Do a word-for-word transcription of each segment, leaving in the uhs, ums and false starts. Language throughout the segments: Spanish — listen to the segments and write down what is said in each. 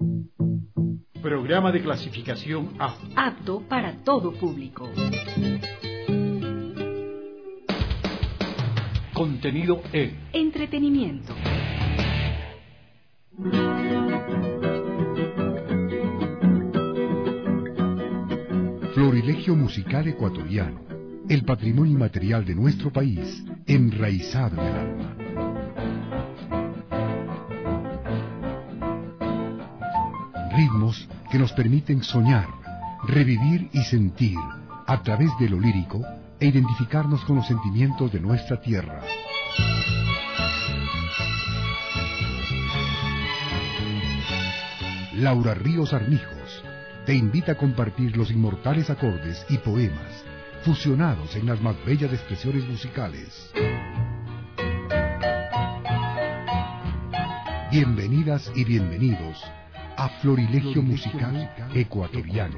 Programa de clasificación A. Apto para todo público. Contenido E. Entretenimiento. Florilegio musical ecuatoriano, el patrimonio inmaterial de nuestro país, enraizado en el alma. Ritmos que nos permiten soñar, revivir y sentir, a través de lo lírico, e identificarnos con los sentimientos de nuestra tierra. Laura Ríos Armijos te invita a compartir los inmortales acordes y poemas fusionados en las más bellas expresiones musicales. Bienvenidas y bienvenidos a Florilegio Musical Ecuatoriano.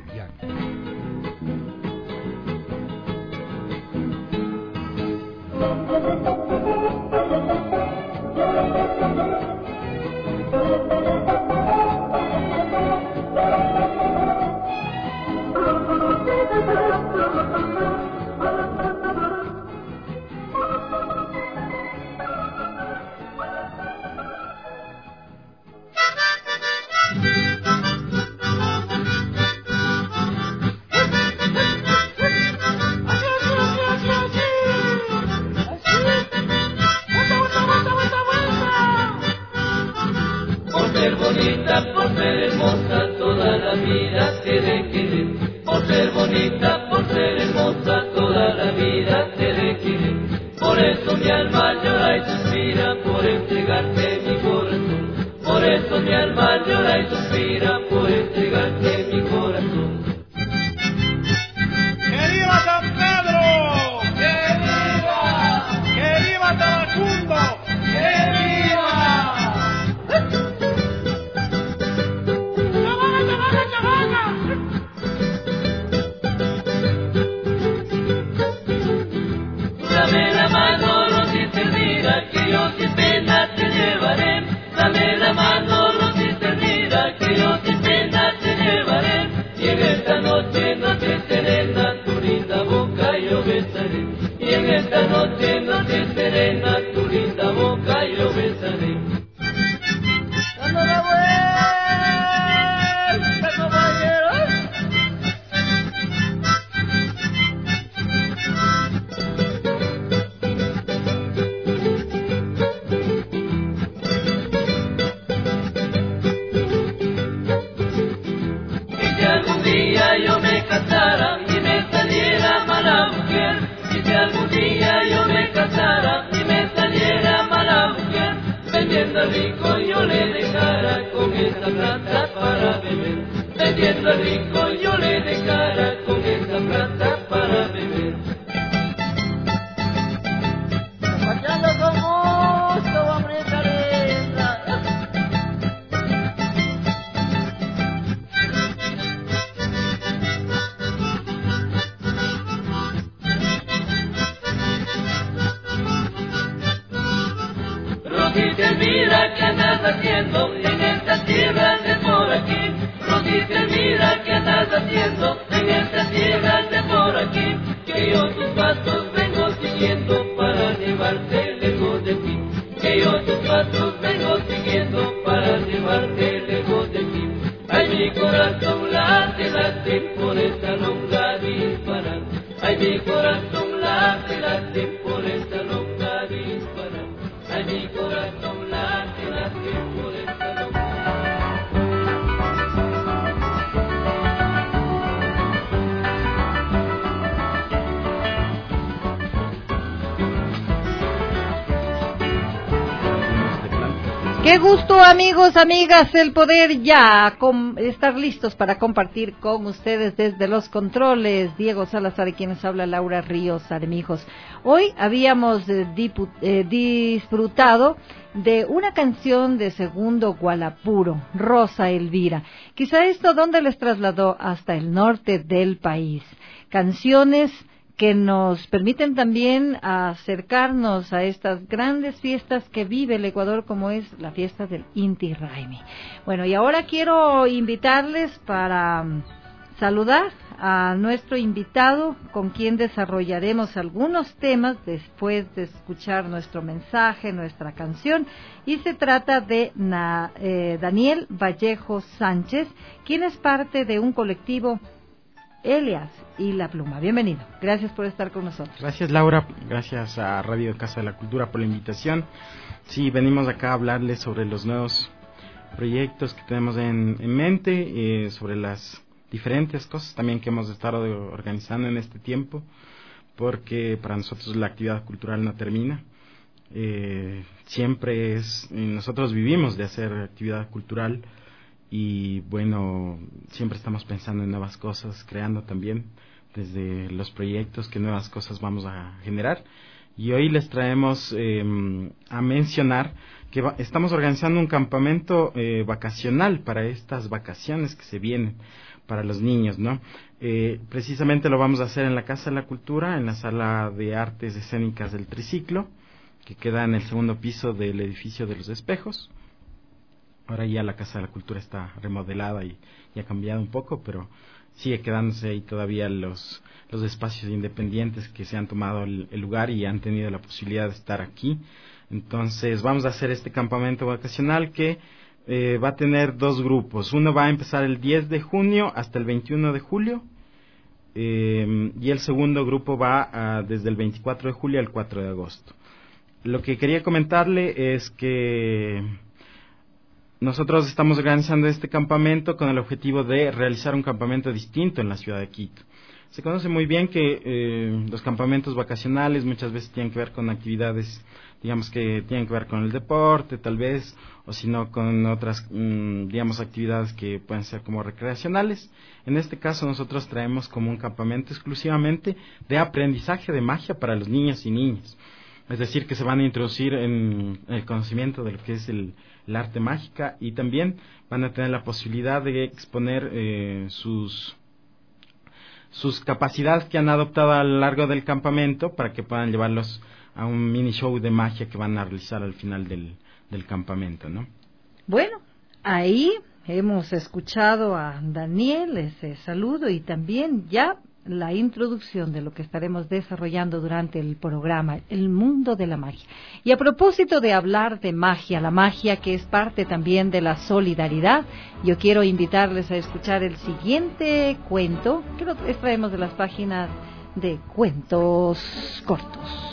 Qué gusto, amigos, amigas, el poder ya com- estar listos para compartir con ustedes desde los controles. Diego Salazar y quienes habla Laura Ríos Armijos. Hoy habíamos eh, dipu- eh, disfrutado de una canción de Segundo Gualapuro, Rosa Elvira. Quizá esto donde les trasladó hasta el norte del país. Canciones que nos permiten también acercarnos a estas grandes fiestas que vive el Ecuador, como es la fiesta del Inti Raymi. Bueno, y ahora quiero invitarles para saludar a nuestro invitado, con quien desarrollaremos algunos temas después de escuchar nuestro mensaje, nuestra canción, y se trata de Na, eh, Daniel Vallejo Sánchez, quien es parte de un colectivo Elias y La Pluma. Bienvenido, gracias por estar con nosotros. Gracias, Laura, gracias a Radio Casa de la Cultura por la invitación. Sí, venimos acá a hablarles sobre los nuevos proyectos que tenemos en, en mente, eh, sobre las diferentes cosas también que hemos estado organizando en este tiempo, porque para nosotros la actividad cultural no termina. Eh, siempre es, nosotros vivimos de hacer actividad cultural y bueno, siempre estamos pensando en nuevas cosas, creando también desde los proyectos qué nuevas cosas vamos a generar. Y hoy les traemos eh, a mencionar que va, estamos organizando un campamento eh, vacacional para estas vacaciones que se vienen para los niños, ¿no? Eh, precisamente lo vamos a hacer en la Casa de la Cultura, en la Sala de Artes Escénicas del Triciclo, que queda en el segundo piso del edificio de los Espejos. Ahora ya la Casa de la Cultura está remodelada y, y ha cambiado un poco, pero sigue quedándose ahí todavía los, los espacios independientes que se han tomado el, el lugar y han tenido la posibilidad de estar aquí. Entonces vamos a hacer este campamento vacacional que Eh, va a tener dos grupos. Uno va a empezar el diez de junio hasta el veintiuno de julio eh, y el segundo grupo va a, desde el veinticuatro de julio al cuatro de agosto. Lo que quería comentarle es que nosotros estamos organizando este campamento con el objetivo de realizar un campamento distinto en la ciudad de Quito. Se conoce muy bien que eh, los campamentos vacacionales muchas veces tienen que ver con actividades, digamos que tienen que ver con el deporte, tal vez, o si no con otras, mmm, digamos, actividades que pueden ser como recreacionales. En este caso nosotros traemos como un campamento exclusivamente de aprendizaje de magia para los niños y niñas. Es decir, que se van a introducir en el conocimiento de lo que es el, el arte mágica y también van a tener la posibilidad de exponer eh, sus... sus capacidades que han adoptado a lo largo del campamento para que puedan llevarlos a un mini show de magia que van a realizar al final del, del campamento, ¿no? Bueno, ahí hemos escuchado a Daniel, ese saludo, y también ya la introducción de lo que estaremos desarrollando durante el programa, el mundo de la magia. Y a propósito de hablar de magia, la magia que es parte también de la solidaridad, yo quiero invitarles a escuchar el siguiente cuento que lo extraemos de las páginas de Cuentos Cortos.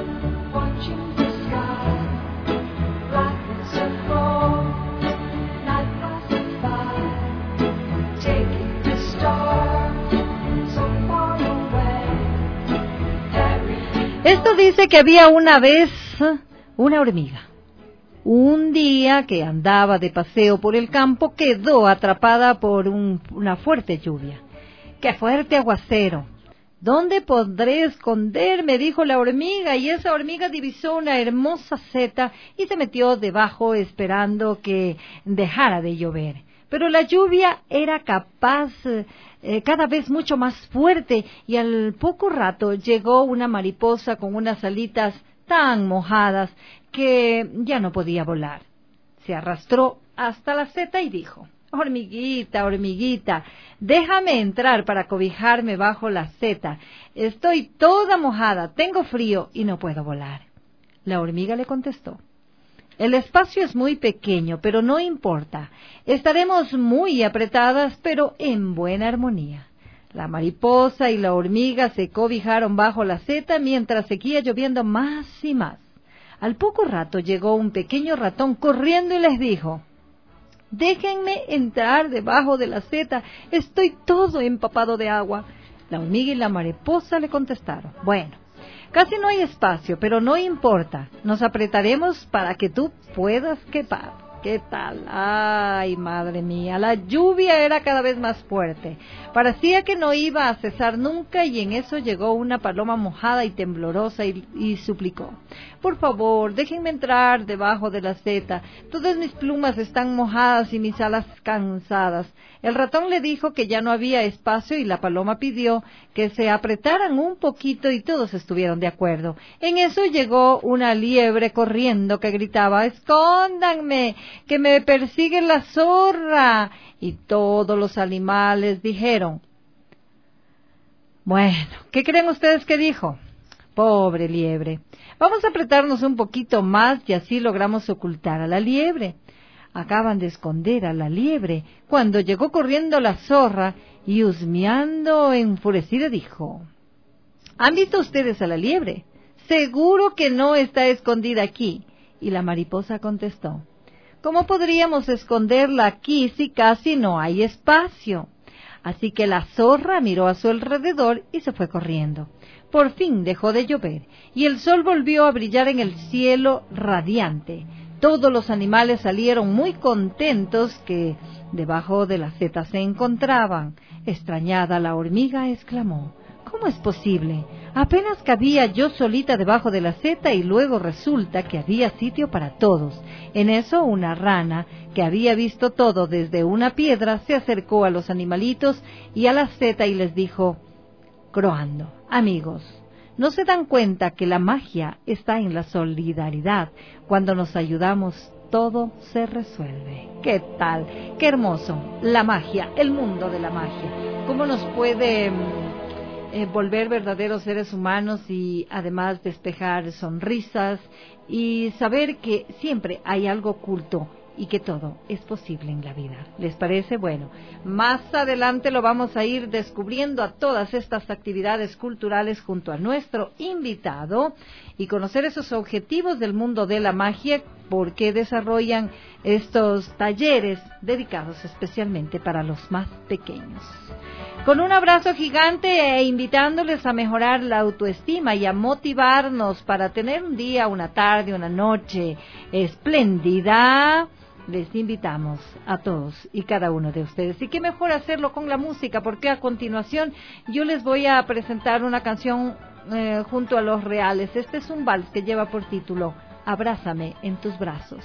Esto dice que había una vez una hormiga. Un día que andaba de paseo por el campo quedó atrapada por un, una fuerte lluvia. ¡Qué fuerte aguacero! ¿Dónde podré esconderme?, dijo la hormiga, y esa hormiga divisó una hermosa seta y se metió debajo esperando que dejara de llover. Pero la lluvia era capaz, eh, cada vez mucho más fuerte, y al poco rato llegó una mariposa con unas alitas tan mojadas que ya no podía volar. Se arrastró hasta la seta y dijo: hormiguita, hormiguita, déjame entrar para cobijarme bajo la seta. Estoy toda mojada, tengo frío y no puedo volar. La hormiga le contestó: el espacio es muy pequeño, pero no importa. Estaremos muy apretadas, pero en buena armonía. La mariposa y la hormiga se cobijaron bajo la seta mientras seguía lloviendo más y más. Al poco rato llegó un pequeño ratón corriendo y les dijo: déjenme entrar debajo de la seta, estoy todo empapado de agua. La hormiga y la mariposa le contestaron: bueno, casi no hay espacio, pero no importa, nos apretaremos para que tú puedas quepar. ¿Qué tal? Ay, madre mía, la lluvia era cada vez más fuerte. Parecía que no iba a cesar nunca y en eso llegó una paloma mojada y temblorosa y, y suplicó: por favor, déjenme entrar debajo de la seta. Todas mis plumas están mojadas y mis alas cansadas. El ratón le dijo que ya no había espacio y la paloma pidió que se apretaran un poquito y todos estuvieron de acuerdo. En eso llegó una liebre corriendo que gritaba: ¡escóndanme, que me persigue la zorra! Y todos los animales dijeron: bueno, ¿qué creen ustedes que dijo? Pobre liebre, vamos a apretarnos un poquito más y así logramos ocultar a la liebre. Acaban de esconder a la liebre cuando llegó corriendo la zorra y husmeando enfurecida dijo: ¿han visto ustedes a la liebre? Seguro que no está escondida aquí. Y la mariposa contestó: ¿cómo podríamos esconderla aquí si casi no hay espacio? Así que la zorra miró a su alrededor y se fue corriendo. Por fin dejó de llover y el sol volvió a brillar en el cielo radiante. Todos los animales salieron muy contentos que debajo de la seta se encontraban. Extrañada, la hormiga exclamó: ¿cómo es posible? Apenas cabía yo solita debajo de la seta y luego resulta que había sitio para todos. En eso una rana, que había visto todo desde una piedra, se acercó a los animalitos y a la seta y les dijo, croando: amigos, ¿no se dan cuenta que la magia está en la solidaridad? Cuando nos ayudamos, todo se resuelve. ¿Qué tal? ¡Qué hermoso! La magia, el mundo de la magia. ¿Cómo nos puede eh, volver verdaderos seres humanos y además despejar sonrisas y saber que siempre hay algo oculto y que todo es posible en la vida? ¿Les parece? Bueno, más adelante lo vamos a ir descubriendo a todas estas actividades culturales junto a nuestro invitado y conocer esos objetivos del mundo de la magia, por qué desarrollan estos talleres dedicados especialmente para los más pequeños. Con un abrazo gigante e invitándoles a mejorar la autoestima y a motivarnos para tener un día, una tarde, una noche espléndida, les invitamos a todos y cada uno de ustedes. Y qué mejor hacerlo con la música, porque a continuación yo les voy a presentar una canción eh, junto a Los Reales. Este es un vals que lleva por título Abrázame en tus brazos.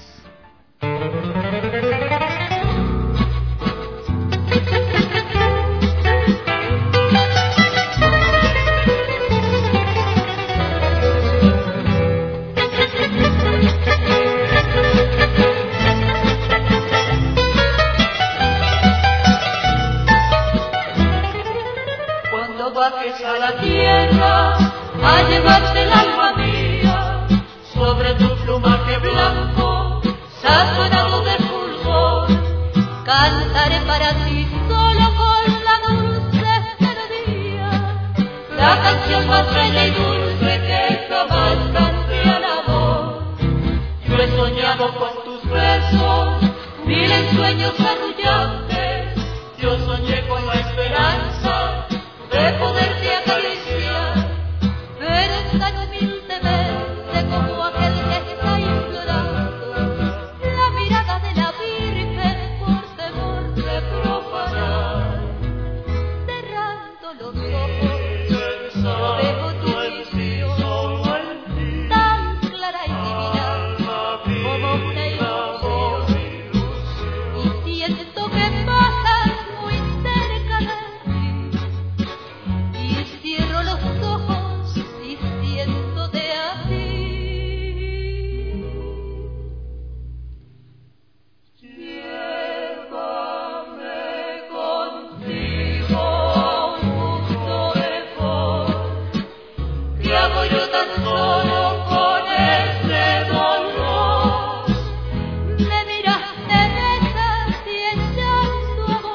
Bajes a la tierra a llevarte el alma mía, sobre tu plumaje blanco, saturado de fulgor, cantaré para ti solo con la dulce melodía, la canción más bella y dulce que jamás canté al amor. Yo he soñado con tus besos, mil ensueños arrullantes, yo soñé con la esperanza de poderte acariciar, pero es tan humildemente como aquel que está implorando la mirada de la Virgen por temor de profanar. Cerrando los ojos, veo tu visión tan clara y divina como una ilusión, y siento que pasas muy cerca de cierro los ojos y siéndote a ti. Llévame contigo a un mundo mejor. ¿Qué hago yo tan solo con este dolor? Me miras, me besas y echando a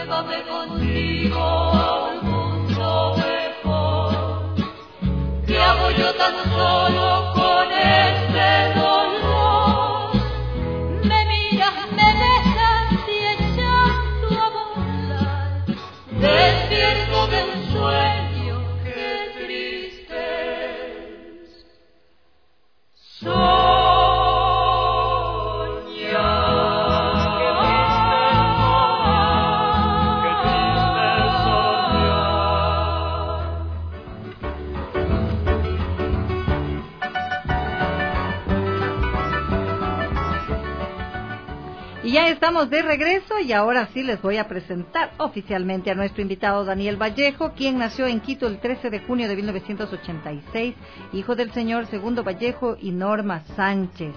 llévame contigo a un mundo mejor. ¿Qué hago yo tan solo con este dolor? Me miras, me besas y echando a volar, despierto de un sueño que triste es. Soy Y ya estamos de regreso y ahora sí les voy a presentar oficialmente a nuestro invitado Daniel Vallejo, quien nació en Quito el trece de junio de mil novecientos ochenta y seis, hijo del señor Segundo Vallejo y Norma Sánchez.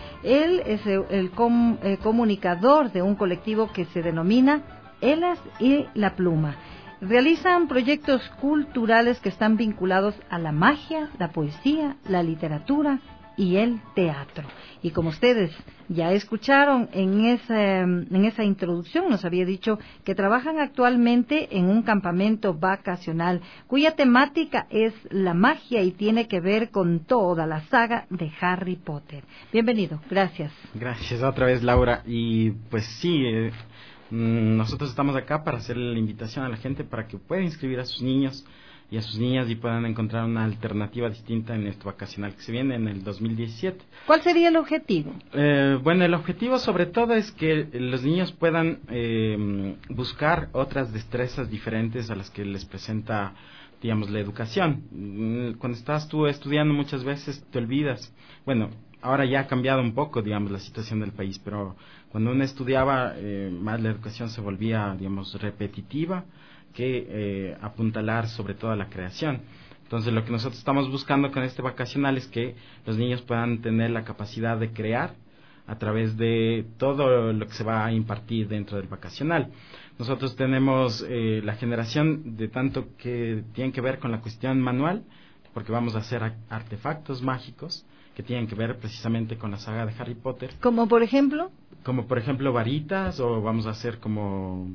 Él es el, el com, eh, comunicador de un colectivo que se denomina Elas y la Pluma. Realizan proyectos culturales que están vinculados a la magia, la poesía, la literatura y el teatro. Y como ustedes ya escucharon en esa, en esa introducción, nos había dicho que trabajan actualmente en un campamento vacacional cuya temática es la magia y tiene que ver con toda la saga de Harry Potter. Bienvenido, gracias. Gracias otra vez, Laura. Y pues sí, eh, nosotros estamos acá para hacer la invitación a la gente para que pueda inscribir a sus niños y a sus niñas y puedan encontrar una alternativa distinta en este vacacional que se viene en el dos mil diecisiete. ¿Cuál sería el objetivo? Eh, bueno, el objetivo sobre todo es que los niños puedan eh, buscar otras destrezas diferentes a las que les presenta, digamos, la educación. Cuando estás tú estudiando muchas veces te olvidas. Bueno, ahora ya ha cambiado un poco, digamos, la situación del país, pero cuando uno estudiaba, eh, más la educación se volvía, digamos, repetitiva, que eh, apuntalar sobre todo a la creación. Entonces lo que nosotros estamos buscando con este vacacional es que los niños puedan tener la capacidad de crear a través de todo lo que se va a impartir dentro del vacacional. Nosotros tenemos eh, la generación de tanto que tienen que ver con la cuestión manual, porque vamos a hacer artefactos mágicos que tienen que ver precisamente con la saga de Harry Potter. ¿Como por ejemplo? Como por ejemplo varitas, o vamos a hacer como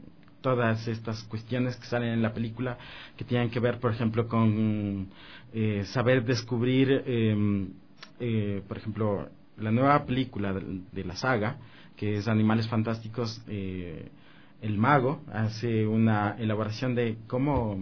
todas estas cuestiones que salen en la película que tienen que ver, por ejemplo, con eh, saber descubrir, eh, eh, por ejemplo, la nueva película de, de la saga, que es Animales Fantásticos. Eh, el mago hace una elaboración de cómo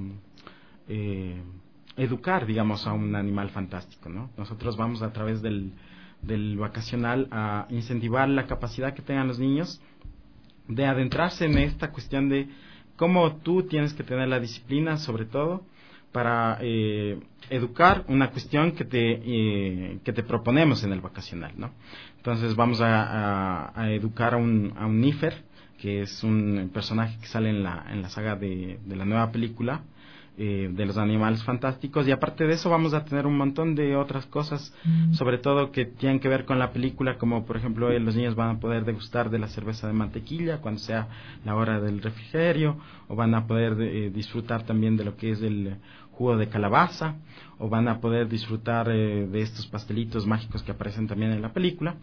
eh, educar, digamos, a un animal fantástico, ¿no? Nosotros vamos a través del, del vacacional a incentivar la capacidad que tengan los niños de adentrarse en esta cuestión de cómo tú tienes que tener la disciplina, sobre todo, para eh, educar una cuestión que te eh, que te proponemos en el vacacional, ¿no? Entonces vamos a, a, a educar a un, a un Nífer, que es un personaje que sale en la, en la saga de, de la nueva película, Eh, de los Animales Fantásticos, y aparte de eso vamos a tener un montón de otras cosas, mm. sobre todo que tienen que ver con la película, como por ejemplo eh, los niños van a poder degustar de la cerveza de mantequilla cuando sea la hora del refrigerio, o van a poder eh, disfrutar también de lo que es el jugo de calabaza, o van a poder disfrutar eh, de estos pastelitos mágicos que aparecen también en la película.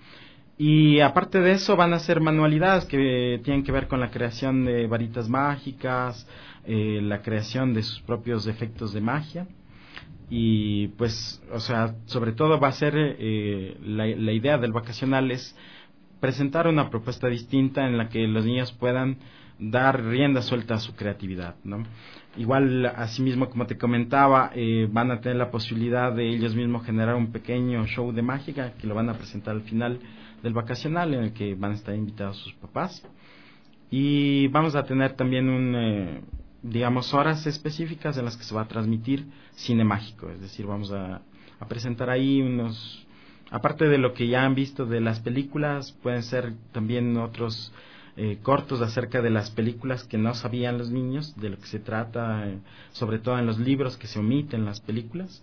Y aparte de eso van a ser manualidades que tienen que ver con la creación de varitas mágicas, eh, la creación de sus propios efectos de magia. Y pues, o sea, sobre todo va a ser, eh, la, la idea del vacacional es presentar una propuesta distinta en la que los niños puedan dar rienda suelta a su creatividad, ¿no? Igual, asimismo, como te comentaba, eh, van a tener la posibilidad de ellos mismos generar un pequeño show de mágica que lo van a presentar al final del vacacional, en el que van a estar invitados sus papás. Y vamos a tener también un, eh, digamos, horas específicas en las que se va a transmitir cine mágico, es decir, vamos a, a presentar ahí unos, aparte de lo que ya han visto de las películas, pueden ser también otros eh, cortos acerca de las películas que no sabían los niños, de lo que se trata, eh, sobre todo en los libros que se omiten las películas.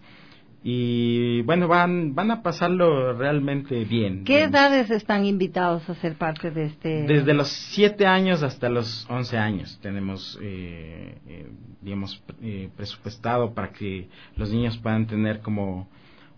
Y bueno, van van a pasarlo realmente bien. ¿Qué digamos. edades están invitados a ser parte de este? Desde los siete años hasta los once años tenemos, eh, eh, digamos, eh, presupuestado para que los niños puedan tener como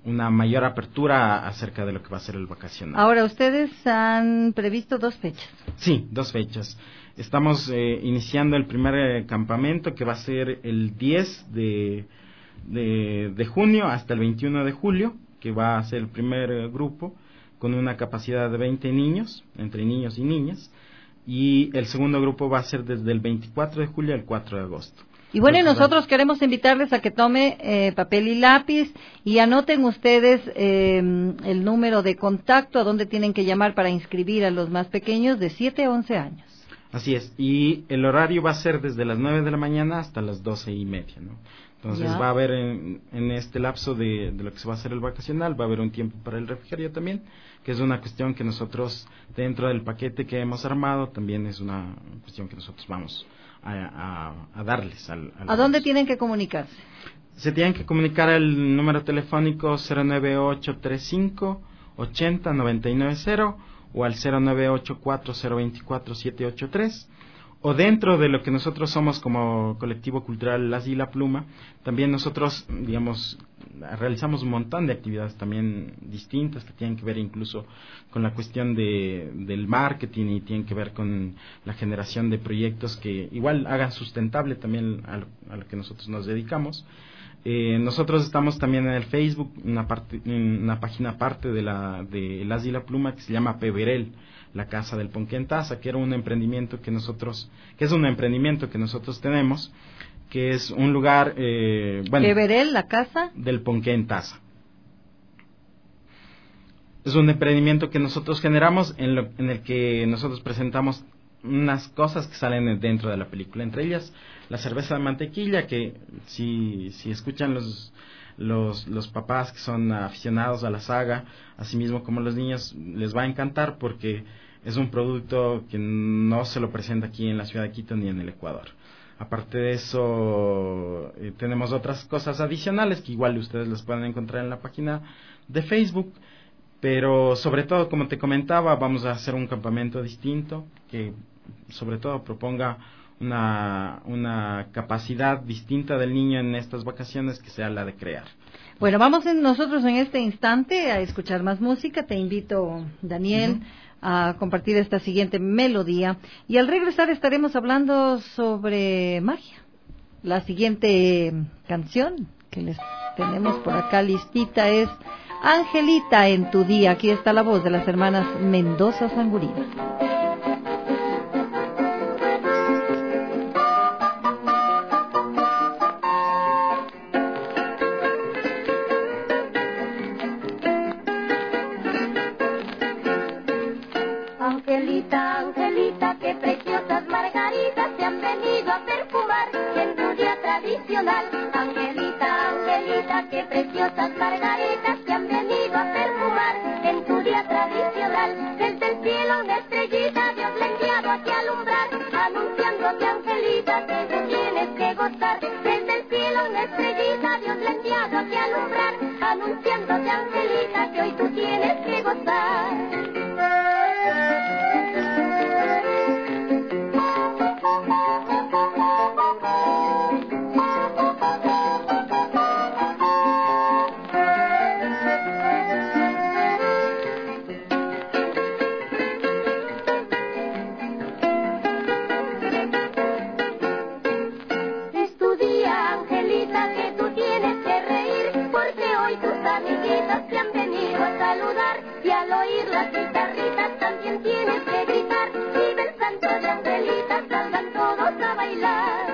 una mayor apertura acerca de lo que va a ser el vacacional. Ahora, ustedes han previsto dos fechas. Sí, dos fechas. Estamos eh, iniciando el primer eh, campamento, que va a ser el diez de, de, de junio hasta el veintiuno de julio, que va a ser el primer eh, grupo, con una capacidad de veinte niños, entre niños y niñas, y el segundo grupo va a ser desde el veinticuatro de julio al cuatro de agosto. Y bueno, y Entonces, nosotros queremos invitarles a que tome eh, papel y lápiz y anoten ustedes eh, el número de contacto a donde tienen que llamar para inscribir a los más pequeños de siete a once años. Así es, y el horario va a ser desde las nueve de la mañana hasta las doce y media, ¿no? Entonces Ya. va a haber en, en este lapso de, de lo que se va a hacer el vacacional, va a haber un tiempo para el refrigerio también, que es una cuestión que nosotros, dentro del paquete que hemos armado, también es una cuestión que nosotros vamos a, a, a darles. Al, al ¿A dónde tienen que comunicarse? Se tienen que comunicar al número telefónico cero nueve ocho tres cinco ochenta noventa y nueve cero o al cero nueve ocho cuatro cero veinticuatro siete ocho tres, o dentro de lo que nosotros somos como colectivo cultural Las y la Pluma, también nosotros, digamos, realizamos un montón de actividades también distintas que tienen que ver incluso con la cuestión de, del marketing y tienen que ver con la generación de proyectos que igual hagan sustentable también a lo, a lo que nosotros nos dedicamos. Eh, nosotros estamos también en el Facebook, una, parte, una página aparte de la de Las y la Pluma que se llama Peverel, la casa del ponqué en taza, que era un emprendimiento que nosotros, que es un emprendimiento que nosotros tenemos, que es un lugar, eh, bueno, ¿Peverel, la casa? del ponqué en taza. Es un emprendimiento que nosotros generamos en, lo, en el que nosotros presentamos unas cosas que salen dentro de la película, entre ellas la cerveza de mantequilla, que si, si escuchan los, los, los papás que son aficionados a la saga, así mismo como los niños, les va a encantar porque es un producto que no se lo presenta aquí en la ciudad de Quito ni en el Ecuador. Aparte de eso, eh, tenemos otras cosas adicionales que igual ustedes las pueden encontrar en la página de Facebook. Pero sobre todo, como te comentaba, vamos a hacer un campamento distinto que sobre todo proponga una, una capacidad distinta del niño en estas vacaciones, que sea la de crear. Bueno, vamos en, nosotros en este instante a escuchar más música. Te invito, Daniel, uh-huh. a compartir esta siguiente melodía. Y al regresar estaremos hablando sobre magia. La siguiente canción que les tenemos por acá listita es Angelita en tu día. Aquí está la voz de las hermanas Mendoza Sangurinas. Angelita, Angelita, qué preciosas margaritas te han venido a perfumar en tu día tradicional. Angelita, Angelita, qué preciosas margaritas te han venido a perfumar en tu día tradicional. Desde el cielo una estrellita Dios le ha enviado aquí a alumbrar, anunciándote, Angelita, que tú tienes que gozar. Desde el cielo una estrellita Dios le ha enviado aquí a alumbrar, anunciándote, Angelita, que hoy tú tienes que gozar. Y al oír las guitarritas también tienes que gritar. Vive el santo de Angelita, salgan todos a bailar.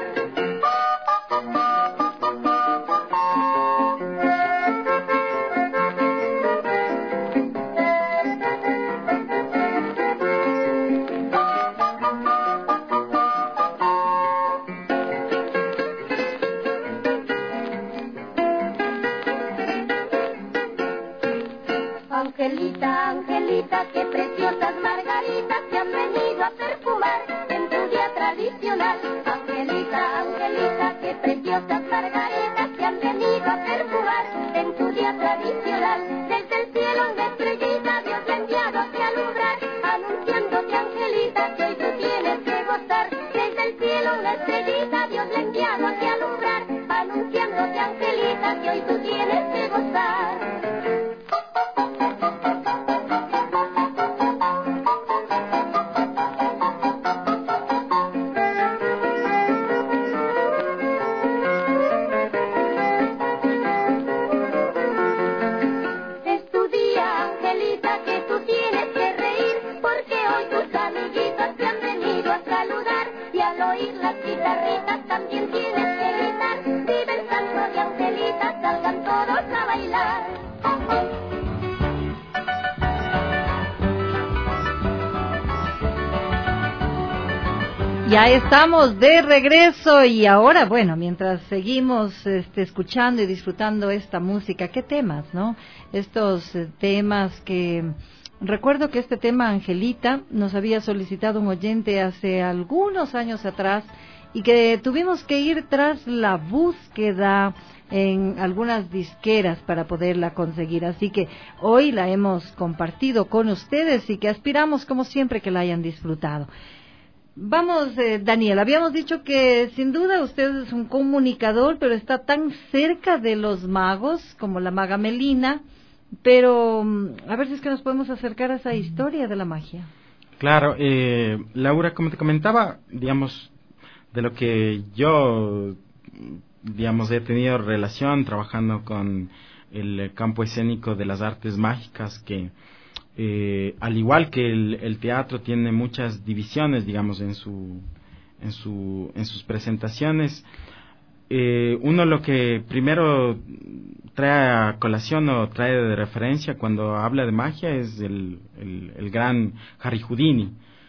Angelita, Angelita, qué preciosas margaritas te han venido a perfumar en tu día tradicional. Angelita, Angelita, qué preciosas margaritas te han venido a perfumar en tu día tradicional. Desde el cielo una estrellita Dios le ha enviado a alumbrar, anunciándote, Angelita, que hoy tú tienes que gozar. Desde el cielo una estrellita Dios le ha enviado a alumbrar, anunciándote, Angelita, que hoy tú tienes que gozar. oír las guitarritas, también tienes que gritar. Vive el canto de Angelita, salgan todos a bailar. Ya estamos de regreso y ahora, bueno, mientras seguimos este, escuchando y disfrutando esta música, ¿qué temas, no? Estos eh, temas que... Recuerdo que este tema, Angelita, nos había solicitado un oyente hace algunos años atrás y que tuvimos que ir tras la búsqueda en algunas disqueras para poderla conseguir. Así que hoy la hemos compartido con ustedes y que aspiramos, como siempre, que la hayan disfrutado. Vamos, eh, Daniel, habíamos dicho que sin duda usted es un comunicador, pero está tan cerca de los magos como la maga Melina, pero a ver si es que nos podemos acercar a esa historia de la magia. Claro, eh, Laura, como te comentaba, digamos, de lo que yo, digamos, he tenido relación trabajando con el campo escénico de las artes mágicas, que Eh, al igual que el, el teatro tiene muchas divisiones, digamos, en su en su en sus presentaciones. Eh, uno lo que primero trae a colación o trae de referencia cuando habla de magia es el, el, el gran Harry Houdini,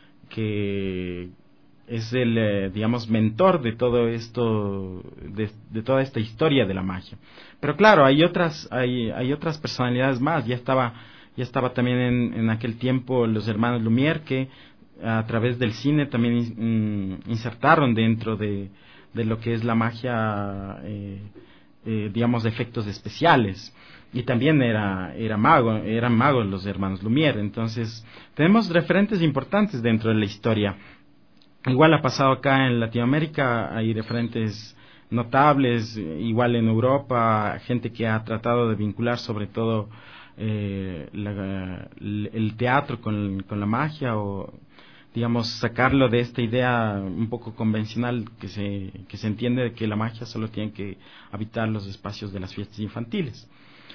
que es el, eh, digamos, mentor de todo esto, de, de toda esta historia de la magia. Pero claro, hay otras hay hay otras personalidades más. Ya estaba Ya estaba también en, en aquel tiempo los hermanos Lumière, que a través del cine también in, insertaron dentro de, de lo que es la magia, eh, eh, digamos, de efectos especiales. Y también era, era mago, eran magos los hermanos Lumière. Entonces, tenemos referentes importantes dentro de la historia. Igual ha pasado acá en Latinoamérica, hay referentes notables, igual en Europa, gente que ha tratado de vincular sobre todo Eh, la, el teatro con, con la magia, o digamos sacarlo de esta idea un poco convencional que se, que se entiende de que la magia solo tiene que habitar los espacios de las fiestas infantiles.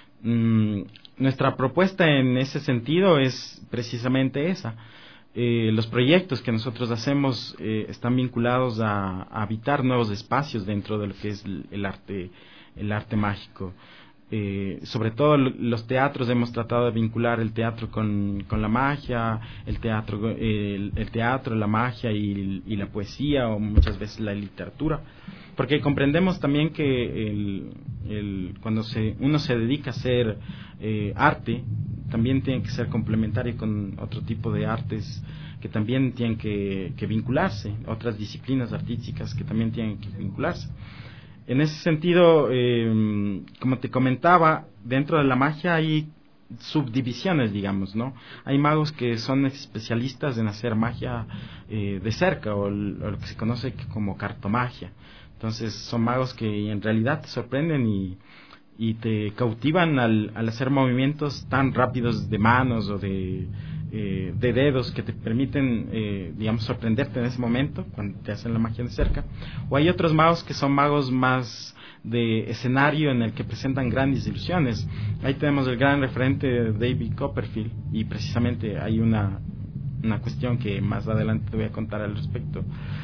Mm, nuestra propuesta en ese sentido es precisamente esa. Eh, los proyectos que nosotros hacemos eh, están vinculados a, a habitar nuevos espacios dentro de lo que es el, el arte, el arte mágico. Eh, sobre todo los teatros hemos tratado de vincular el teatro con, con la magia, el teatro, el, el teatro, la magia y, y la poesía, o muchas veces la literatura, porque comprendemos también que el, el, cuando se, uno se dedica a hacer eh, arte, también tiene que ser complementario con otro tipo de artes que también tienen que, que vincularse, otras disciplinas artísticas que también tienen que vincularse. En ese sentido, eh, como te comentaba, dentro de la magia hay subdivisiones, digamos, ¿no? Hay magos que son especialistas en hacer magia eh, de cerca, o, o lo que se conoce como cartomagia. Entonces, son magos que en realidad te sorprenden y, y te cautivan al, al hacer movimientos tan rápidos de manos o de... Eh, de dedos que te permiten, eh, digamos, sorprenderte en ese momento cuando te hacen la magia de cerca. O hay otros magos que son magos más de escenario, en el que presentan grandes ilusiones. Ahí tenemos el gran referente David Copperfield, y precisamente hay una, una cuestión que más adelante te voy a contar al respecto.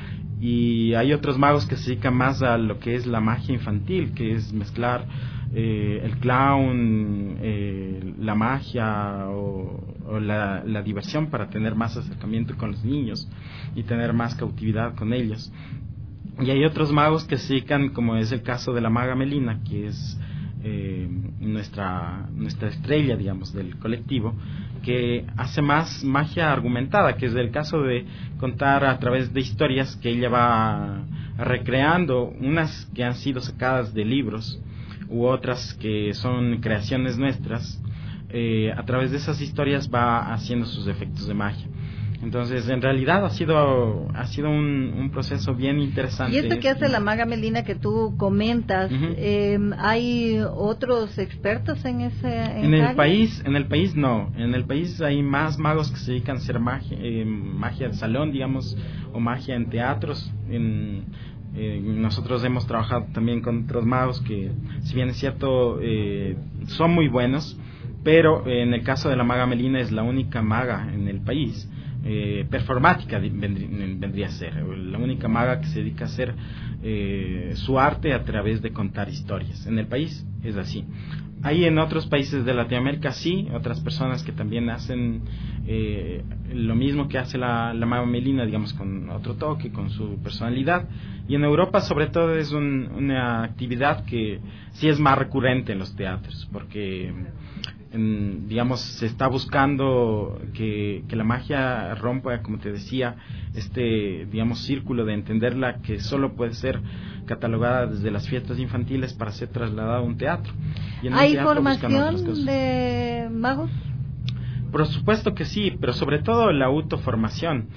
Y hay otros magos que se dedican más a lo que es la magia infantil, que es mezclar eh, el clown, eh, la magia o, o la, la diversión, para tener más acercamiento con los niños y tener más cautividad con ellos. Y hay otros magos que se dedican, como es el caso de la maga Melina, que es eh, nuestra, nuestra estrella, digamos, del colectivo, que hace más magia argumentada, que es el caso de contar a través de historias que ella va recreando, unas que han sido sacadas de libros u otras que son creaciones nuestras. Eh, a través de esas historias va haciendo sus efectos de magia. Entonces, en realidad ha sido ha sido un, un proceso bien interesante. Y esto que hace la maga Melina que tú comentas, uh-huh. eh, ¿hay otros expertos en ese en, en el área? país? En el país no. En el país hay más magos que se dedican a hacer magia, eh, magia de salón, digamos, o magia en teatros. En, eh, nosotros hemos trabajado también con otros magos que, si bien es cierto, eh, son muy buenos, pero eh, en el caso de la maga Melina es la única maga en el país. eh, performática vendría, vendría a ser, la única maga que se dedica a hacer eh, su arte a través de contar historias. En el país es así. Hay en otros países de Latinoamérica sí, otras personas que también hacen eh, lo mismo que hace la, la maga Melina, digamos con otro toque, con su personalidad. Y en Europa sobre todo es un, una actividad que sí es más recurrente en los teatros, porque en, digamos se está buscando que, que la magia rompa, como te decía, este digamos círculo de entenderla que solo puede ser catalogada desde las fiestas infantiles para ser trasladada a un teatro. Y en un ¿Hay teatro formación de magos? Por supuesto que sí, pero sobre todo la autoformación,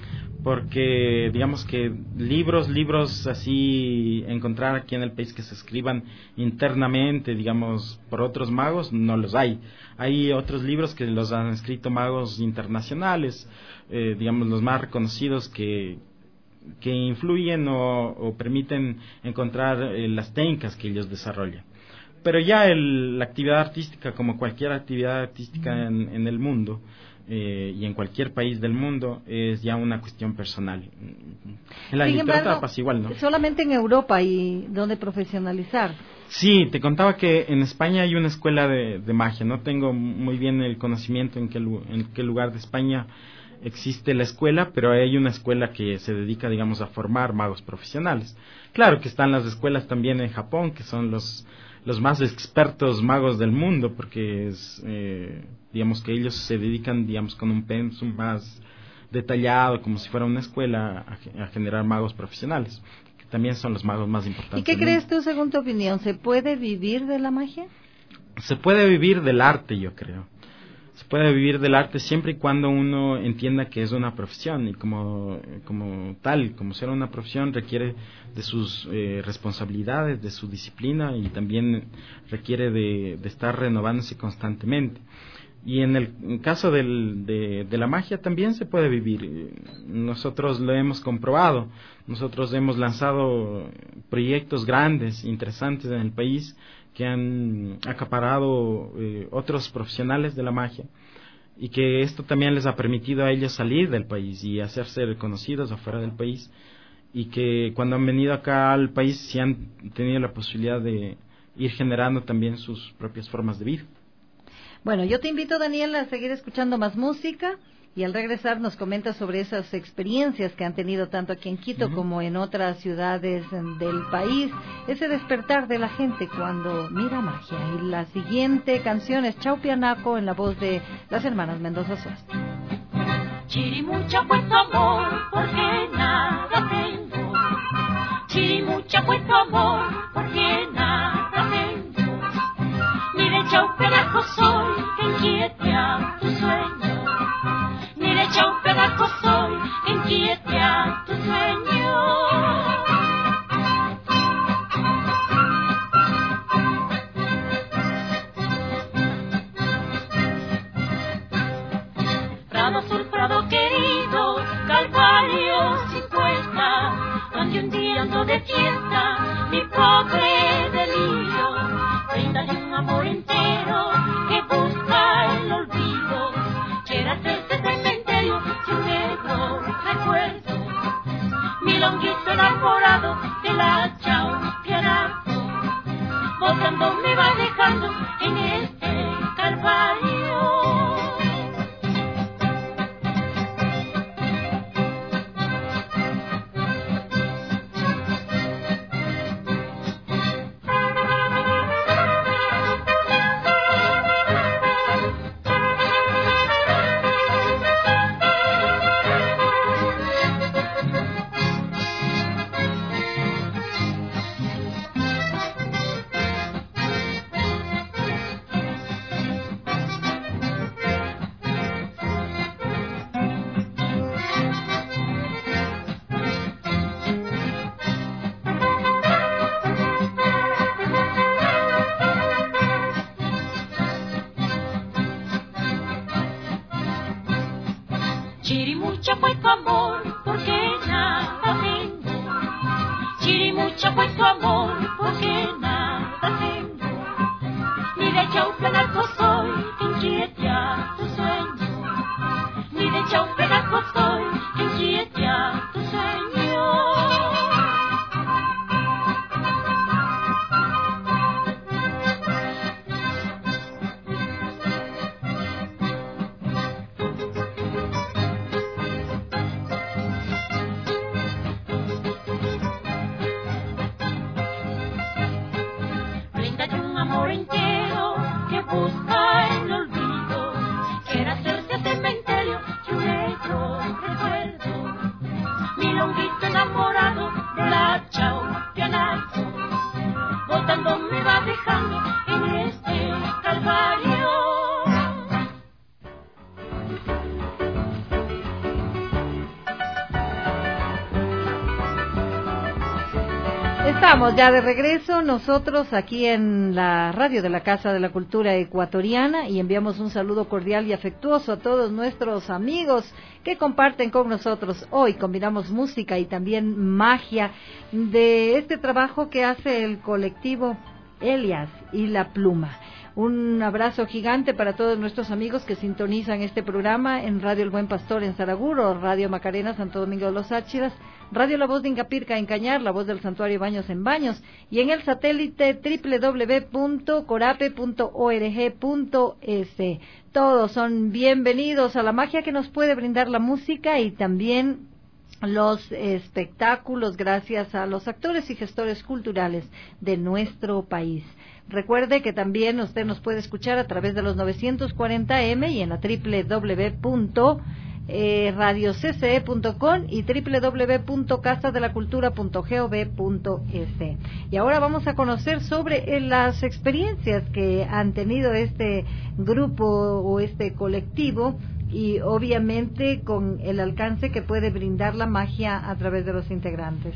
porque digamos que libros, libros así encontrar aquí en el país que se escriban internamente, digamos, por otros magos, no los hay. Hay otros libros que los han escrito magos internacionales, eh, digamos los más reconocidos que que influyen o, o permiten encontrar eh, las técnicas que ellos desarrollan. Pero ya el, la actividad artística, como cualquier actividad artística en, en el mundo eh, y en cualquier país del mundo, es ya una cuestión personal. En la Sin literatura embargo, pasa igual, ¿no? Solamente en Europa y donde profesionalizar. Sí, te contaba que en España hay una escuela de, de magia. No tengo muy bien el conocimiento en qué, en qué lugar de España existe la escuela, pero hay una escuela que se dedica, digamos, a formar magos profesionales. Claro que están las escuelas también en Japón, que son los los más expertos magos del mundo, porque es, eh, digamos que ellos se dedican, digamos, con un pensum más detallado, como si fuera una escuela, a, a generar magos profesionales, que también son los magos más importantes. ¿Y qué del crees mundo. tú, según tu opinión? ¿Se puede vivir de la magia? Se puede vivir del arte, yo creo. Se puede vivir del arte siempre y cuando uno entienda que es una profesión, y como, como tal, como ser una profesión requiere de sus eh, responsabilidades, de su disciplina, y también requiere de, de estar renovándose constantemente. Y en el en caso del, de, de la magia también se puede vivir. Nosotros lo hemos comprobado. Nosotros hemos lanzado proyectos grandes, interesantes en el país, que han acaparado eh, otros profesionales de la magia, y que esto también les ha permitido a ellos salir del país y hacerse reconocidos afuera del país, y que cuando han venido acá al país sí han tenido la posibilidad de ir generando también sus propias formas de vida. Bueno, yo te invito, Daniel, a seguir escuchando más música, y al regresar nos comentas sobre esas experiencias que han tenido tanto aquí en Quito uh-huh. como en otras ciudades del país, ese despertar de la gente cuando mira magia. Y la siguiente canción es Chau Pianaco, en la voz de las hermanas Mendoza Soas. Chirimucha pues tu amor, porque nada tengo. Chirimucha pues tu amor, porque nada tengo. Ni de chau pianaco soy, que inquiete a tu sueño. Ni de chau pedazo soy, que inquiete a tu sueño. Prado azul, prado querido, calvario sin cuesta, donde un día ando de fiesta, mi pobre delirio, bríndale un amor entero que busca el olvido. Llévate ese cementerio sin negro recuerdo, mi longuito enamorado de la Chau Pianaco, botando me va dejando en este calvario. Chirimucha pues tu amor, porque nada tengo. Chirimucha pues tu amor, porque nada tengo. Ni de chau pedazo soy, que inquiete a tu sueño. Ni de chau pedazo soy, Estamos ya de regreso nosotros aquí en la radio de la Casa de la Cultura Ecuatoriana y enviamos un saludo cordial y afectuoso a todos nuestros amigos que comparten con nosotros. Hoy combinamos música y también magia de este trabajo que hace el colectivo Elias y la Pluma. Un abrazo gigante para todos nuestros amigos que sintonizan este programa en Radio El Buen Pastor en Saraguro, Radio Macarena, Santo Domingo de los Áchiras, Radio La Voz de Incapirca en Cañar, La Voz del Santuario Baños en Baños y en el satélite doble u doble u doble u punto corape punto org punto es. Todos son bienvenidos a la magia que nos puede brindar la música y también los espectáculos gracias a los actores y gestores culturales de nuestro país. Recuerde que también usted nos puede escuchar a través de los novecientos cuarenta eme y en la doble u doble u doble u punto radio c c e punto com y doble u doble u doble u punto casa de la cultura punto gov punto es. Y ahora vamos a conocer sobre eh, las experiencias que han tenido este grupo o este colectivo y obviamente con el alcance que puede brindar la magia a través de los integrantes.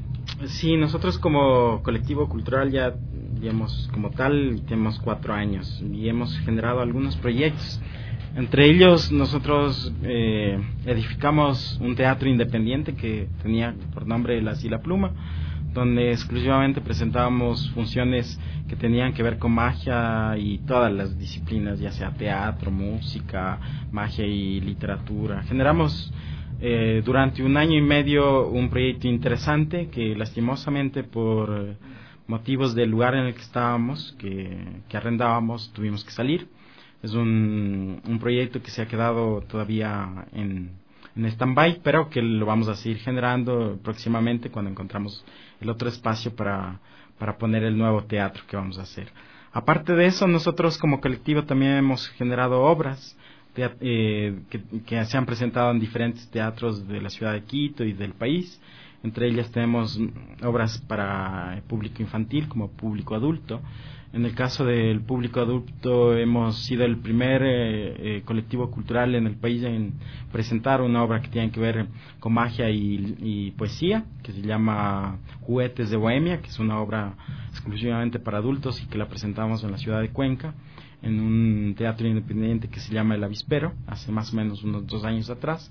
Sí, nosotros como colectivo cultural ya, digamos, como tal, tenemos cuatro años y hemos generado algunos proyectos. Entre ellos, nosotros eh, edificamos un teatro independiente que tenía por nombre Las y la Pluma, donde exclusivamente presentábamos funciones que tenían que ver con magia y todas las disciplinas, ya sea teatro, música, magia y literatura. Generamos eh, durante un año y medio un proyecto interesante que lastimosamente por motivos del lugar en el que estábamos, que, que arrendábamos, tuvimos que salir. Es un, un proyecto que se ha quedado todavía en, en stand-by, pero que lo vamos a seguir generando próximamente cuando encontramos el otro espacio para, para poner el nuevo teatro que vamos a hacer. Aparte de eso, nosotros como colectivo también hemos generado obras te, eh, que, que se han presentado en diferentes teatros de la ciudad de Quito y del país. Entre ellas tenemos obras para público infantil como público adulto. En el caso del público adulto hemos sido el primer eh, eh, colectivo cultural en el país en presentar una obra que tiene que ver con magia y, y poesía, que se llama Juguetes de Bohemia, que es una obra exclusivamente para adultos y que la presentamos en la ciudad de Cuenca, en un teatro independiente que se llama El Avispero, hace más o menos unos dos años atrás,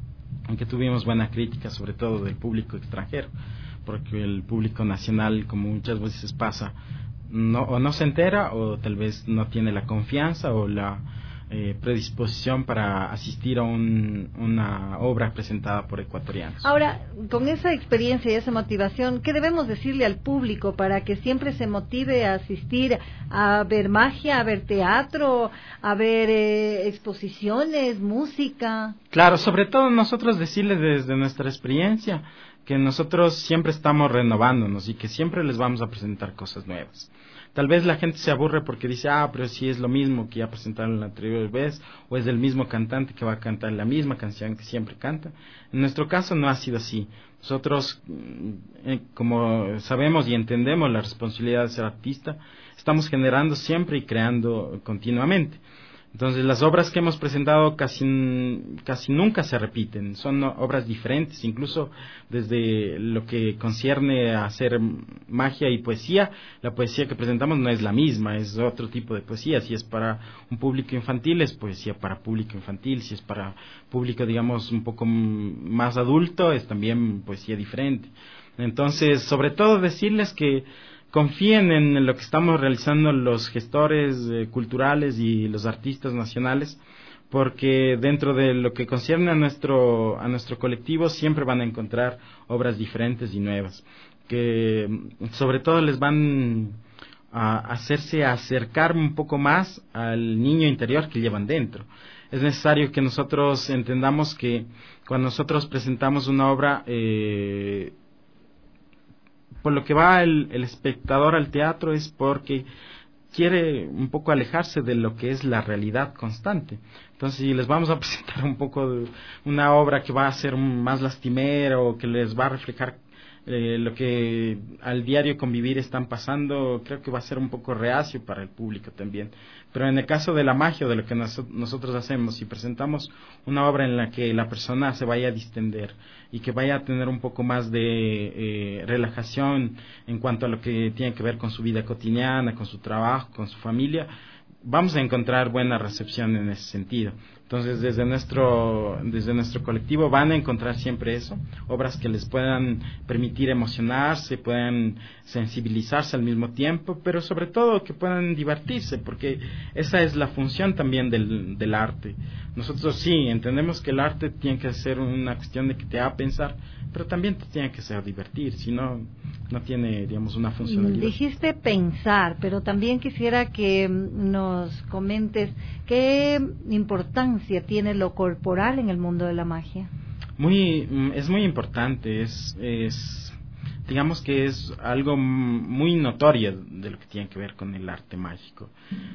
en que tuvimos buena crítica, sobre todo del público extranjero, porque el público nacional, como muchas veces pasa, no, o no se entera o tal vez no tiene la confianza o la eh, predisposición para asistir a un, una obra presentada por ecuatorianos. Ahora, con esa experiencia y esa motivación, ¿qué debemos decirle al público para que siempre se motive a asistir a ver magia, a ver teatro, a ver eh, exposiciones, música? Claro, sobre todo nosotros decirles desde nuestra experiencia que nosotros siempre estamos renovándonos y que siempre les vamos a presentar cosas nuevas. Tal vez la gente se aburre porque dice, ah, pero si es lo mismo que ya presentaron la anterior vez, o es del mismo cantante que va a cantar la misma canción que siempre canta. En nuestro caso no ha sido así. Nosotros, eh, como sabemos y entendemos la responsabilidad de ser artista, estamos generando siempre y creando continuamente. Entonces las obras que hemos presentado casi casi nunca se repiten, son obras diferentes, incluso desde lo que concierne a hacer magia y poesía, la poesía que presentamos no es la misma, es otro tipo de poesía. Si es para un público infantil es poesía para público infantil, si es para público digamos un poco más adulto es también poesía diferente. Entonces, sobre todo decirles que confíen en lo que estamos realizando los gestores eh, culturales y los artistas nacionales, porque dentro de lo que concierne a nuestro a nuestro colectivo siempre van a encontrar obras diferentes y nuevas, que sobre todo les van a hacerse acercar un poco más al niño interior que llevan dentro. Es necesario que nosotros entendamos que cuando nosotros presentamos una obra, eh, por lo que va el, el espectador al teatro es porque quiere un poco alejarse de lo que es la realidad constante. Entonces, si les vamos a presentar un poco de una obra que va a ser más lastimera o que les va a reflejar eh, lo que al diario convivir están pasando, creo que va a ser un poco reacio para el público también. Pero en el caso de la magia, de lo que nos, nosotros hacemos, si presentamos una obra en la que la persona se vaya a distender y que vaya a tener un poco más de eh, relajación en cuanto a lo que tiene que ver con su vida cotidiana, con su trabajo, con su familia, vamos a encontrar buena recepción en ese sentido. Entonces, desde nuestro desde nuestro colectivo van a encontrar siempre eso, obras que les puedan permitir emocionarse, puedan sensibilizarse al mismo tiempo, pero sobre todo que puedan divertirse, porque esa es la función también del, del arte. Nosotros sí entendemos que el arte tiene que ser una cuestión de que te haga pensar, pero también te tiene que ser divertir, si no, no tiene, digamos, una funcionalidad. Dijiste pensar, pero también quisiera que nos comentes qué importancia tiene lo corporal en el mundo de la magia. Muy, es muy importante, es, es, digamos que es algo muy notorio de lo que tiene que ver con el arte mágico,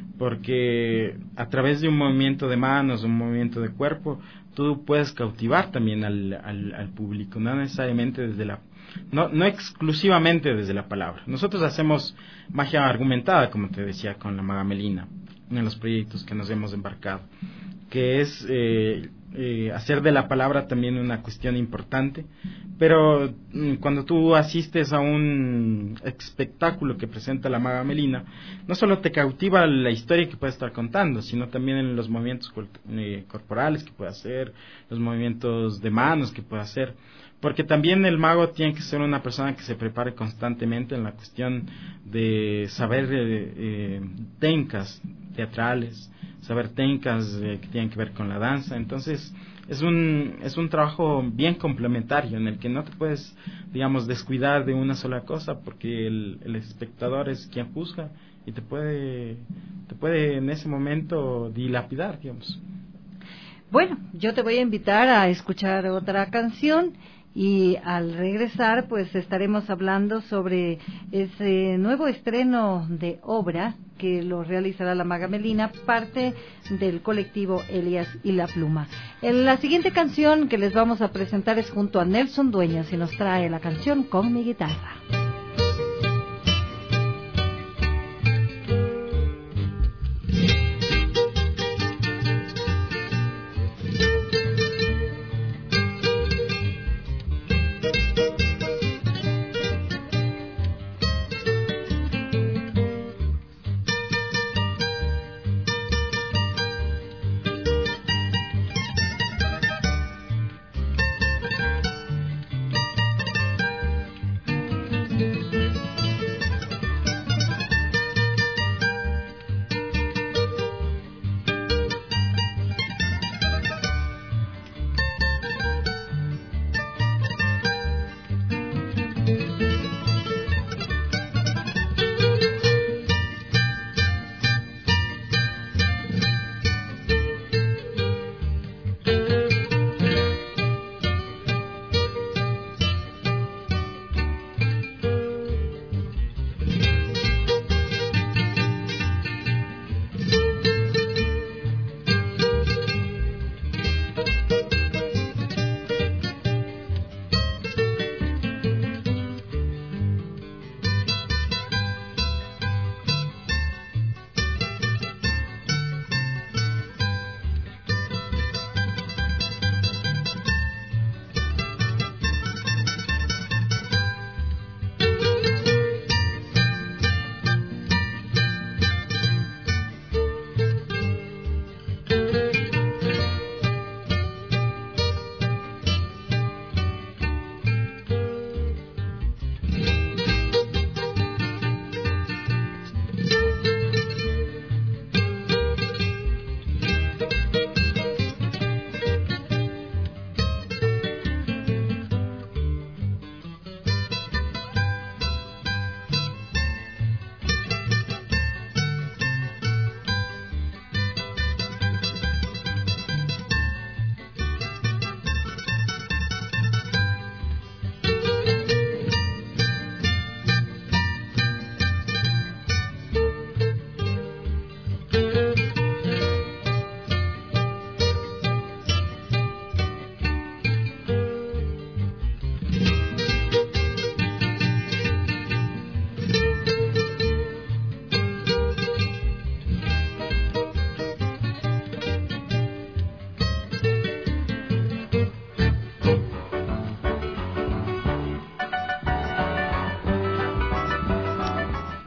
porque a través de un movimiento de manos, un movimiento de cuerpo, tú puedes cautivar también al, al, al público, no necesariamente desde la, no, no exclusivamente desde la palabra. Nosotros hacemos magia argumentada, como te decía, con la maga Melina, en los proyectos que nos hemos embarcado, que es eh, eh, hacer de la palabra también una cuestión importante, pero mm, cuando tú asistes a un espectáculo que presenta la maga Melina, no solo te cautiva la historia que puede estar contando, sino también en los movimientos eh, corporales que puede hacer, los movimientos de manos que puede hacer, porque también el mago tiene que ser una persona que se prepare constantemente en la cuestión de saber eh, eh, técnicas teatrales, saber técnicas eh, que tienen que ver con la danza. Entonces es un es un trabajo bien complementario en el que no te puedes, digamos, descuidar de una sola cosa, porque el, el espectador es quien juzga y te puede te puede en ese momento dilapidar, digamos. Bueno, yo te voy a invitar a escuchar otra canción y al regresar pues estaremos hablando sobre ese nuevo estreno de obra que lo realizará la maga Melina, parte del colectivo Elias y la Pluma. En la siguiente canción que les vamos a presentar es junto a Nelson Dueñas y nos trae la canción Con mi guitarra.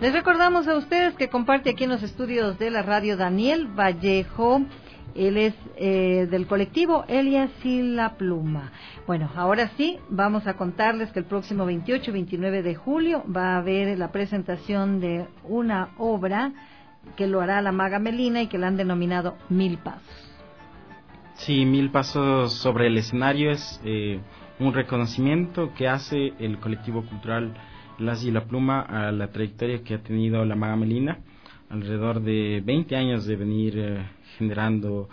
Les recordamos a ustedes que comparte aquí en los estudios de la radio Daniel Vallejo. Él es eh, del colectivo Elias y la Pluma. Bueno, ahora sí, vamos a contarles que el próximo veintiocho y veintinueve de julio va a haber la presentación de una obra que lo hará la Maga Melina y que la han denominado Mil Pasos. Sí, Mil Pasos sobre el escenario es eh, un reconocimiento que hace el colectivo cultural Elias y la Pluma a la trayectoria que ha tenido la Maga Melina, alrededor de veinte años de venir eh, generando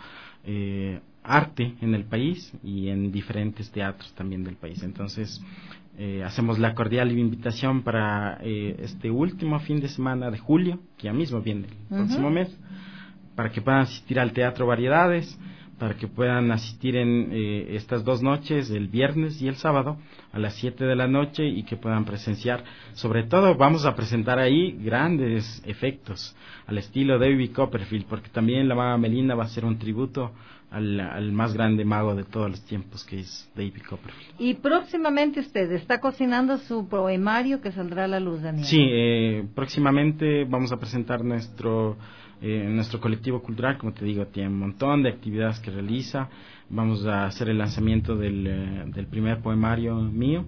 eh, arte en el país y en diferentes teatros también del país. Entonces, eh, hacemos la cordial invitación para eh, este último fin de semana de julio, que ya mismo viene el uh-huh. próximo mes, para que puedan asistir al Teatro Variedades, para que puedan asistir en eh, estas dos noches, el viernes y el sábado, a las siete de la noche, y que puedan presenciar. Sobre todo vamos a presentar ahí grandes efectos, al estilo David Copperfield, porque también la Maga Melina va a hacer un tributo al, al más grande mago de todos los tiempos, que es David Copperfield. Y próximamente usted está cocinando su poemario que saldrá a la luz, Daniel. Sí, eh, próximamente vamos a presentar nuestro... Eh, nuestro colectivo cultural, como te digo, tiene un montón de actividades que realiza. Vamos a hacer el lanzamiento del, eh, del primer poemario mío.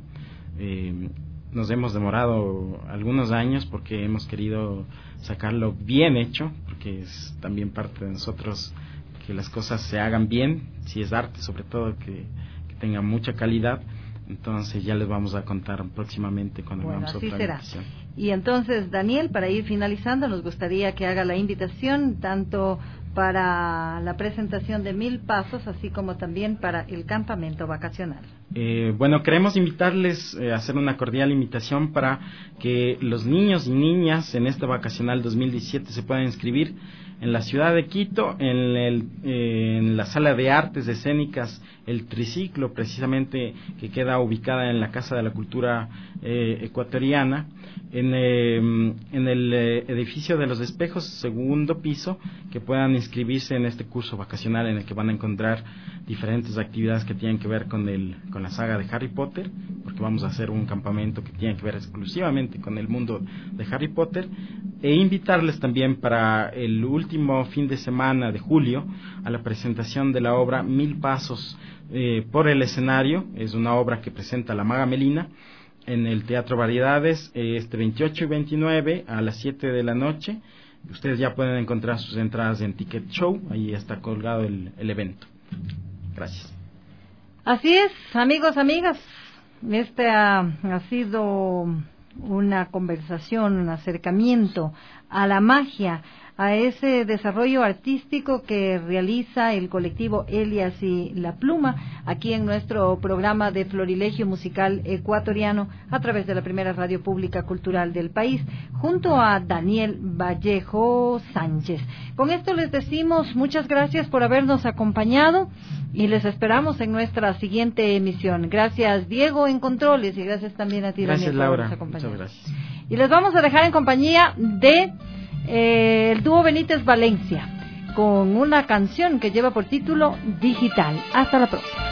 Eh, nos hemos demorado algunos años porque hemos querido sacarlo bien hecho, porque es también parte de nosotros que las cosas se hagan bien, si es arte sobre todo, que, que tenga mucha calidad. Entonces ya les vamos a contar próximamente cuando bueno, hagamos otra será. invitación. Y entonces, Daniel, para ir finalizando, nos gustaría que haga la invitación tanto para la presentación de Mil Pasos, así como también para el campamento vacacional. Eh, bueno, queremos invitarles eh, a hacer una cordial invitación para que los niños y niñas en este vacacional dos mil diecisiete se puedan inscribir en la ciudad de Quito, en, el, eh, en la sala de artes escénicas El Triciclo, precisamente, que queda ubicada en la Casa de la Cultura eh, Ecuatoriana, en, eh, en el eh, edificio de los Espejos, segundo piso, que puedan inscribirse en este curso vacacional en el que van a encontrar diferentes actividades que tienen que ver con el con la saga de Harry Potter, porque vamos a hacer un campamento que tiene que ver exclusivamente con el mundo de Harry Potter, e invitarles también para el último fin de semana de julio a la presentación de la obra Mil Pasos eh, por el escenario. Es una obra que presenta la Maga Melina en el Teatro Variedades eh, este veintiocho y veintinueve a las siete de la noche. Ustedes ya pueden encontrar sus entradas en Ticket Show, ahí está colgado el, el evento. Gracias. Así es, amigos, amigas, este ha, ha sido una conversación, un acercamiento a la magia, a ese desarrollo artístico que realiza el colectivo Elias y la Pluma aquí en nuestro programa de Florilegio Musical Ecuatoriano a través de la primera radio pública cultural del país, junto a Daniel Vallejo Sánchez. Con esto les decimos muchas gracias por habernos acompañado y les esperamos en nuestra siguiente emisión. Gracias, Diego, en controles, y gracias también a ti, gracias, Daniel, Laura. por acompañarnos. Muchas gracias. Y les vamos a dejar en compañía de eh, el dúo Benítez Valencia con una canción que lleva por título Digital. Hasta la próxima.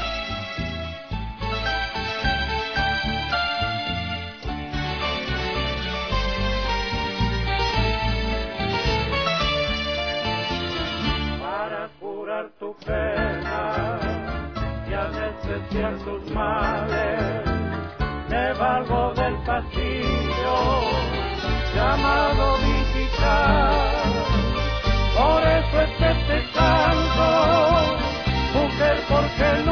Para curar tu pena y anestesiar tus males, me valgo del pasillo llamado digital. Por eso es que te canto, mujer, porque no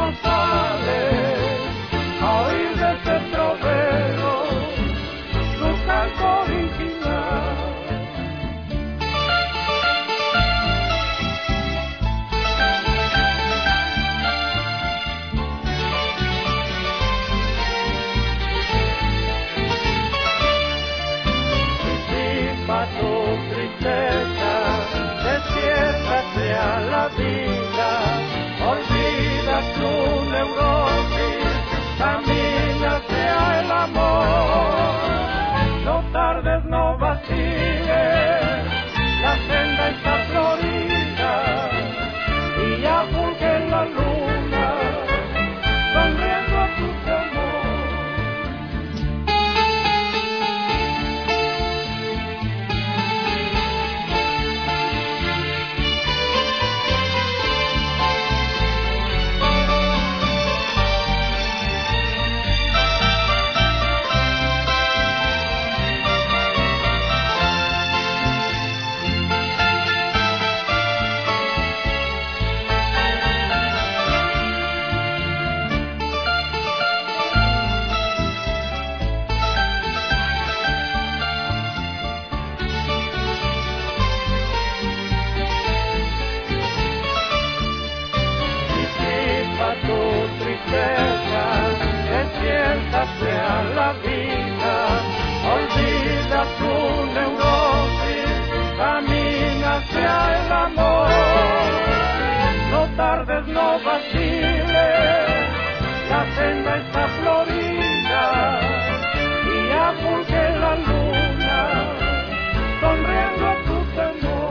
vaciles, la senda está florida y azul que la luna sonriendo a tu temor.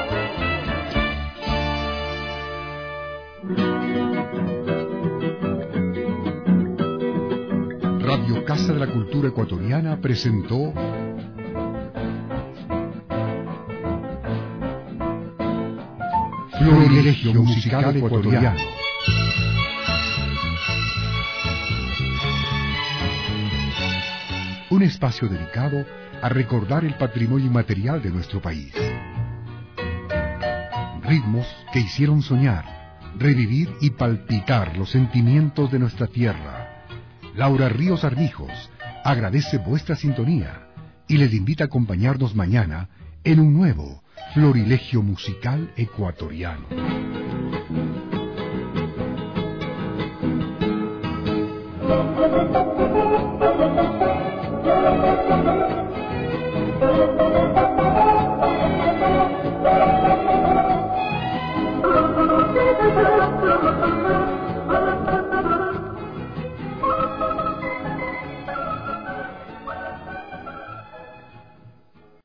Radio Casa de la Cultura Ecuatoriana presentó Florilegio Musical Ecuatoriano. Un espacio dedicado a recordar el patrimonio inmaterial de nuestro país. Ritmos que hicieron soñar, revivir y palpitar los sentimientos de nuestra tierra. Laura Ríos Armijos agradece vuestra sintonía y les invita a acompañarnos mañana en un nuevo Florilegio Musical Ecuatoriano. Thank you.